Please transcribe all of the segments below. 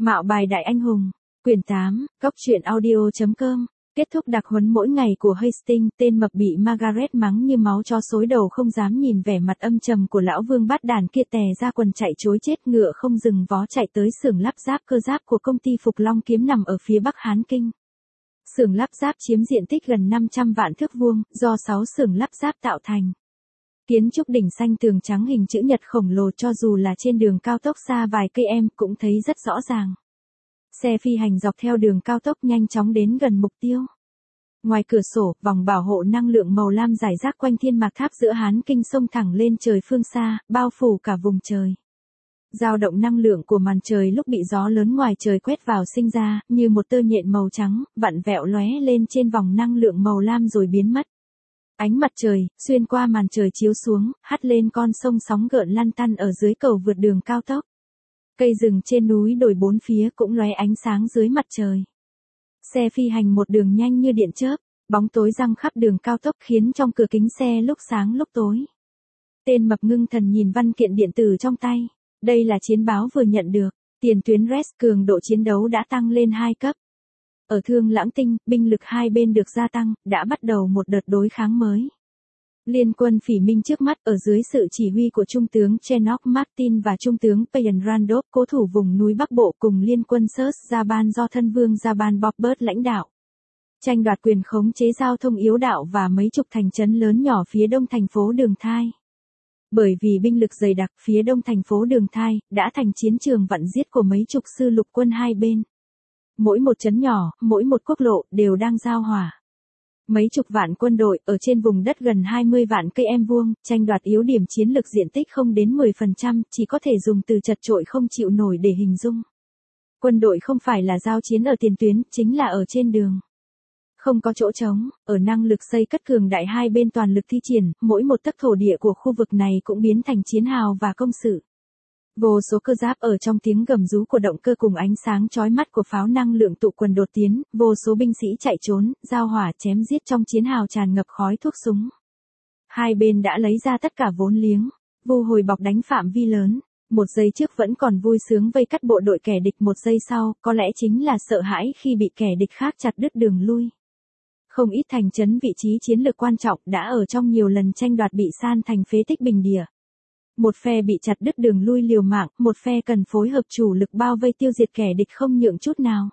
Mạo bài đại anh hùng. Quyển 8, Góc truyện audio.com. Kết thúc đặc huấn mỗi ngày của Hastings, tên mập bị Margaret mắng như máu chó xối đầu không dám nhìn vẻ mặt âm trầm của lão vương bát đàn kia, tè ra quần chạy trối chết ngựa không dừng vó chạy tới xưởng lắp ráp cơ giáp của công ty Phục Long Kiếm nằm ở phía Bắc Hán Kinh. Xưởng lắp ráp chiếm diện tích gần 500 vạn thước vuông, do 6 xưởng lắp ráp tạo thành. Kiến trúc đỉnh xanh tường trắng hình chữ nhật khổng lồ, cho dù là trên đường cao tốc xa vài cây em cũng thấy rất rõ ràng. Xe phi hành dọc theo đường cao tốc nhanh chóng đến gần mục tiêu. Ngoài cửa sổ, vòng bảo hộ năng lượng màu lam rải rác quanh thiên mạc tháp giữa Hán Kinh xông thẳng lên trời phương xa, bao phủ cả vùng trời. Dao động năng lượng của màn trời lúc bị gió lớn ngoài trời quét vào sinh ra, như một tơ nhện màu trắng, vặn vẹo lóe lên trên vòng năng lượng màu lam rồi biến mất. Ánh mặt trời, xuyên qua màn trời chiếu xuống, hắt lên con sông sóng gợn lăn tăn ở dưới cầu vượt đường cao tốc. Cây rừng trên núi đồi bốn phía cũng lóe ánh sáng dưới mặt trời. Xe phi hành một đường nhanh như điện chớp, bóng tối giăng khắp đường cao tốc khiến trong cửa kính xe lúc sáng lúc tối. Tên mập ngưng thần nhìn văn kiện điện tử trong tay. Đây là chiến báo vừa nhận được. Tiền tuyến RES, cường độ chiến đấu đã tăng lên 2 cấp. Ở Thương Lãng Tinh, binh lực hai bên được gia tăng, đã bắt đầu một đợt đối kháng mới. Liên quân Phỉ Minh trước mắt ở dưới sự chỉ huy của Trung tướng Enoch Martin và Trung tướng Payne Randolph, cố thủ vùng núi Bắc Bộ cùng Liên quân Surs Jaban do thân vương Jaban Bobbert lãnh đạo. Tranh đoạt quyền khống chế giao thông yếu đạo và mấy chục thành trấn lớn nhỏ phía đông thành phố Đường Thai. Bởi vì binh lực dày đặc, phía đông thành phố Đường Thai đã thành chiến trường vặn giết của mấy chục sư lục quân hai bên. Mỗi một trấn nhỏ, mỗi một quốc lộ đều đang giao hỏa. Mấy chục vạn quân đội ở trên vùng đất gần 20 vạn cây em vuông, tranh đoạt yếu điểm chiến lược diện tích không đến 10%, chỉ có thể dùng từ chật chội không chịu nổi để hình dung. Quân đội không phải là giao chiến ở tiền tuyến, chính là ở trên đường. Không có chỗ trống, ở năng lực xây cất cường đại hai bên toàn lực thi triển, mỗi một tấc thổ địa của khu vực này cũng biến thành chiến hào và công sự. Vô số cơ giáp ở trong tiếng gầm rú của động cơ cùng ánh sáng chói mắt của pháo năng lượng tụ quần đột tiến, vô số binh sĩ chạy trốn, giao hỏa chém giết trong chiến hào tràn ngập khói thuốc súng. Hai bên đã lấy ra tất cả vốn liếng, vu hồi bọc đánh phạm vi lớn. Một giây trước vẫn còn vui sướng vây cắt bộ đội kẻ địch, một giây sau, có lẽ chính là sợ hãi khi bị kẻ địch khác chặt đứt đường lui. Không ít thành trấn vị trí chiến lược quan trọng đã ở trong nhiều lần tranh đoạt bị san thành phế tích bình địa. Một phe bị chặt đứt đường lui liều mạng, một phe cần phối hợp chủ lực bao vây tiêu diệt kẻ địch không nhượng chút nào.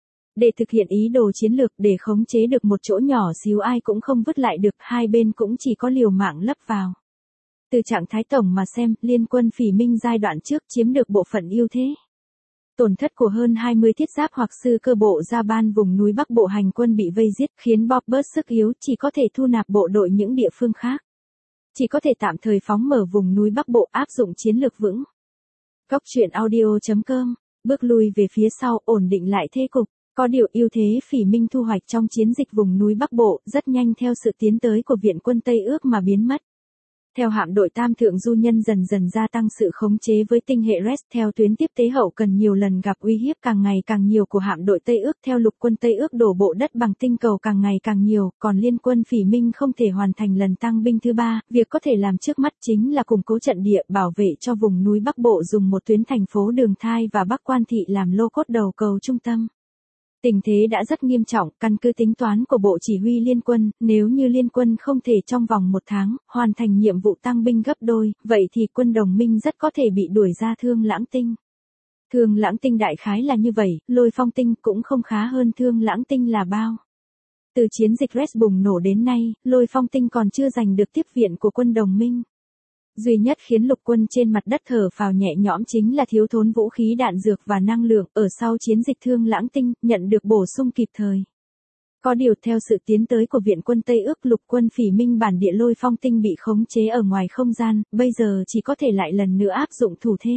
Để thực hiện ý đồ chiến lược, để khống chế được một chỗ nhỏ xíu ai cũng không vứt lại được, hai bên cũng chỉ có liều mạng lấp vào. Từ trạng thái tổng mà xem, Liên quân Phỉ Minh giai đoạn trước chiếm được bộ phận ưu thế. Tổn thất của hơn 20 thiết giáp hoặc sư cơ bộ Jaban vùng núi Bắc Bộ hành quân bị vây giết, khiến Bobbert sức yếu, chỉ có thể thu nạp bộ đội những địa phương khác. Chỉ có thể tạm thời phóng mở vùng núi Bắc Bộ, áp dụng chiến lược vững. Góc truyện audio.com. Bước lui về phía sau, ổn định lại thế cục. Có điều ưu thế Phỉ Minh thu hoạch trong chiến dịch vùng núi Bắc Bộ rất nhanh theo sự tiến tới của viện quân Tây Ước mà biến mất. Theo hạm đội Tam Thượng Du Nhân dần dần gia tăng sự khống chế với tinh hệ RES, theo tuyến tiếp tế hậu cần nhiều lần gặp uy hiếp càng ngày càng nhiều của hạm đội Tây Ước, theo lục quân Tây Ước đổ bộ đất bằng tinh cầu càng ngày càng nhiều, còn Liên quân Phỉ Minh không thể hoàn thành lần tăng binh thứ ba, việc có thể làm trước mắt chính là củng cố trận địa, bảo vệ cho vùng núi Bắc Bộ dùng một tuyến thành phố Đường Thai và Bắc Quan Thị làm lô cốt đầu cầu trung tâm. Tình thế đã rất nghiêm trọng, căn cứ tính toán của Bộ Chỉ huy Liên quân, nếu như Liên quân không thể trong vòng 1 tháng, hoàn thành nhiệm vụ tăng binh gấp đôi, vậy thì quân đồng minh rất có thể bị đuổi ra Thương Lãng Tinh. Thương Lãng Tinh đại khái là như vậy, Lôi Phong Tinh cũng không khá hơn Thương Lãng Tinh là bao. Từ chiến dịch RES bùng nổ đến nay, Lôi Phong Tinh còn chưa giành được tiếp viện của quân đồng minh. Duy nhất khiến lục quân trên mặt đất thở phào nhẹ nhõm chính là thiếu thốn vũ khí đạn dược và năng lượng, ở sau chiến dịch Thương Lãng Tinh, nhận được bổ sung kịp thời. Có điều theo sự tiến tới của viện quân Tây Ước, lục quân Phỉ Minh bản địa Lôi Phong Tinh bị khống chế ở ngoài không gian, bây giờ chỉ có thể lại lần nữa áp dụng thủ thế.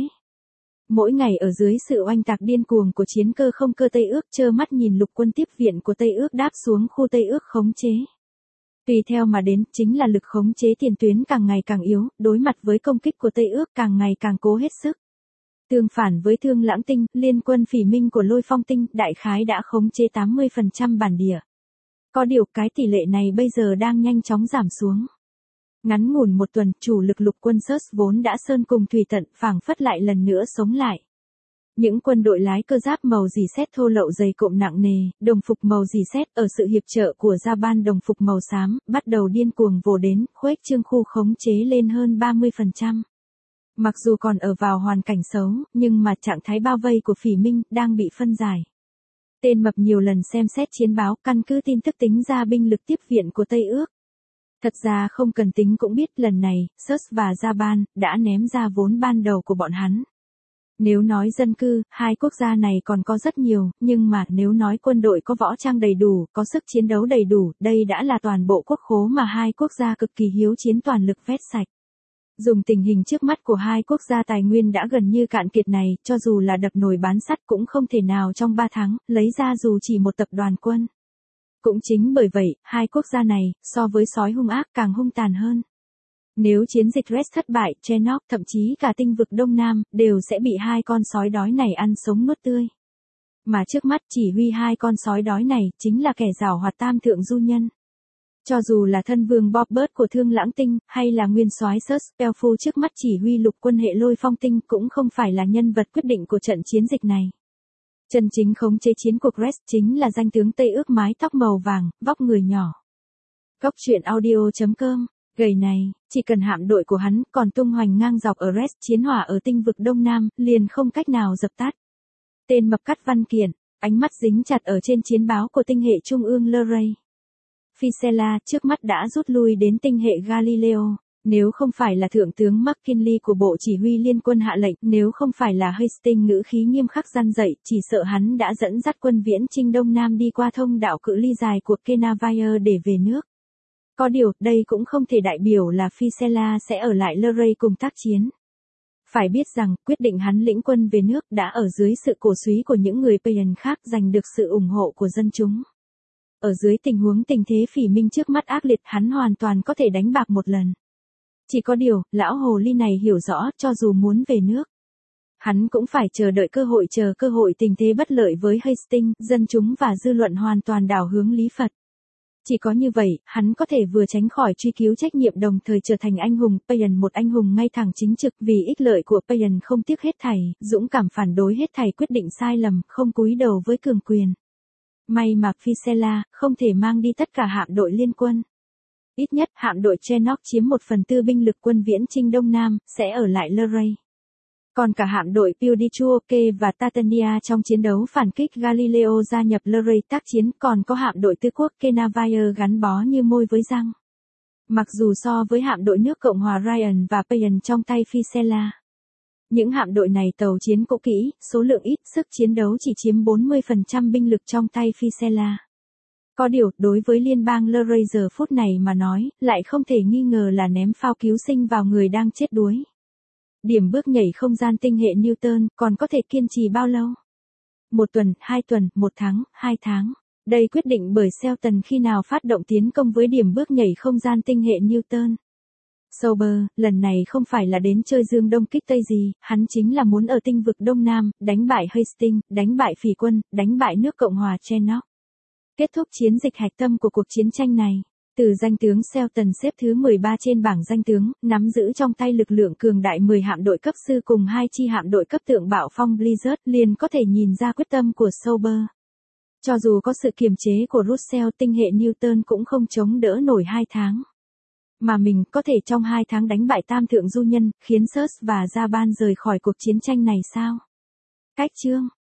Mỗi ngày ở dưới sự oanh tạc điên cuồng của chiến cơ không cơ Tây Ước, trơ mắt nhìn lục quân tiếp viện của Tây Ước đáp xuống khu Tây Ước khống chế. Tùy theo mà đến, chính là lực khống chế tiền tuyến càng ngày càng yếu, đối mặt với công kích của Tây Ước càng ngày càng cố hết sức. Tương phản với Thương Lãng Tinh, Liên quân Phỉ Minh của Lôi Phong Tinh, đại khái đã khống chế 80% bản địa. Có điều cái tỷ lệ này bây giờ đang nhanh chóng giảm xuống. Ngắn ngủn một tuần, chủ lực lục quân Surs vốn đã sơn cùng thủy tận, phảng phất lại lần nữa sống lại. Những quân đội lái cơ giáp màu dì sét thô lậu dày cộm nặng nề, đồng phục màu dì sét ở sự hiệp trợ của Japan đồng phục màu xám, bắt đầu điên cuồng vồ đến, khuếch trương khu khống chế lên hơn 30%. Mặc dù còn ở vào hoàn cảnh xấu, nhưng mà trạng thái bao vây của Phỉ Minh đang bị phân giải. Tên mập nhiều lần xem xét chiến báo, căn cứ tin tức tính ra binh lực tiếp viện của Tây Ước. Thật ra không cần tính cũng biết lần này, SUS và Japan đã ném ra vốn ban đầu của bọn hắn. Nếu nói dân cư, hai quốc gia này còn có rất nhiều, nhưng mà nếu nói quân đội có võ trang đầy đủ, có sức chiến đấu đầy đủ, đây đã là toàn bộ quốc khố mà hai quốc gia cực kỳ hiếu chiến toàn lực vét sạch. Dùng tình hình trước mắt của hai quốc gia tài nguyên đã gần như cạn kiệt này, cho dù là đập nồi bán sắt cũng không thể nào trong 3 tháng, lấy ra dù chỉ một tập đoàn quân. Cũng chính bởi vậy, hai quốc gia này, so với sói hung ác càng hung tàn hơn. Nếu chiến dịch Red thất bại, Chernok, thậm chí cả tinh vực Đông Nam, đều sẽ bị hai con sói đói này ăn sống nuốt tươi. Mà trước mắt chỉ huy hai con sói đói này, chính là kẻ giảo hoạt Tam Thượng Du Nhân. Cho dù là thân vương Bobbert của Thương Lãng Tinh, hay là nguyên soái Surs Pelfu trước mắt chỉ huy lục quân hệ Lôi Phong Tinh cũng không phải là nhân vật quyết định của trận chiến dịch này. Chân chính khống chế chiến cuộc Red chính là danh tướng Tây Ước mái tóc màu vàng, vóc người nhỏ. Cóc truyện audio.com. Gầy này, chỉ cần hạm đội của hắn còn tung hoành ngang dọc ở Red chiến hỏa ở tinh vực Đông Nam, liền không cách nào dập tắt. Tên mập cắt văn kiện, ánh mắt dính chặt ở trên chiến báo của tinh hệ trung ương Luray. Ficella trước mắt đã rút lui đến tinh hệ Galileo. Nếu không phải là thượng tướng McKinley của Bộ Chỉ huy Liên quân hạ lệnh, nếu không phải là Hastings ngữ khí nghiêm khắc răn dậy, chỉ sợ hắn đã dẫn dắt quân viễn chinh Đông Nam đi qua thông đạo cự ly dài của Kenavire để về nước. Có điều, đây cũng không thể đại biểu là Ficella sẽ ở lại Luray cùng tác chiến. Phải biết rằng, quyết định hắn lĩnh quân về nước đã ở dưới sự cổ súy của những người Payan khác giành được sự ủng hộ của dân chúng. Ở dưới tình huống tình thế Phỉ Minh trước mắt ác liệt, hắn hoàn toàn có thể đánh bạc một lần. Chỉ có điều, lão hồ ly này hiểu rõ, cho dù muốn về nước, hắn cũng phải chờ cơ hội tình thế bất lợi với Hastings, dân chúng và dư luận hoàn toàn đảo hướng Lý Phật. Chỉ có như vậy, hắn có thể vừa tránh khỏi truy cứu trách nhiệm đồng thời trở thành anh hùng Payan, một anh hùng ngay thẳng chính trực vì ích lợi của Payan không tiếc hết thảy, dũng cảm phản đối hết thảy quyết định sai lầm, không cúi đầu với cường quyền. May mà Ficella không thể mang đi tất cả hạm đội liên quân. Ít nhất hạm đội Chernok chiếm 1/4 binh lực quân viễn chinh Đông Nam, sẽ ở lại Luray. Còn cả hạm đội Piudichuoke và Tatania trong chiến đấu phản kích Galileo gia nhập Luray tác chiến, còn có hạm đội Tư quốc Kenavire gắn bó như môi với răng. Mặc dù so với hạm đội nước Cộng hòa Ryan và Payan trong tay Ficella, những hạm đội này tàu chiến cũ kỹ, số lượng ít, sức chiến đấu chỉ chiếm 40% binh lực trong tay Ficella. Có điều, đối với liên bang Luray giờ phút này mà nói, lại không thể nghi ngờ là ném phao cứu sinh vào người đang chết đuối. Điểm bước nhảy không gian tinh hệ Newton còn có thể kiên trì bao lâu? 1 tuần, 2 tuần, 1 tháng, 2 tháng. Đây quyết định bởi Shelton khi nào phát động tiến công với điểm bước nhảy không gian tinh hệ Newton. Sober, lần này không phải là đến chơi dương đông kích tây gì, hắn chính là muốn ở tinh vực Đông Nam, đánh bại Hastings, đánh bại Phỉ quân, đánh bại nước Cộng hòa Chernok. Kết thúc chiến dịch hạch tâm của cuộc chiến tranh này. Từ danh tướng Shelton xếp thứ 13 trên bảng danh tướng, nắm giữ trong tay lực lượng cường đại 10 hạm đội cấp sư cùng 2 chi hạm đội cấp tượng bạo phong Blizzard, liền có thể nhìn ra quyết tâm của Sober. Cho dù có sự kiềm chế của Russell, tinh hệ Newton cũng không chống đỡ nổi 2 tháng. Mà mình có thể trong 2 tháng đánh bại Tam Thượng Du Nhân, khiến Surs và Japan rời khỏi cuộc chiến tranh này sao? Cách chương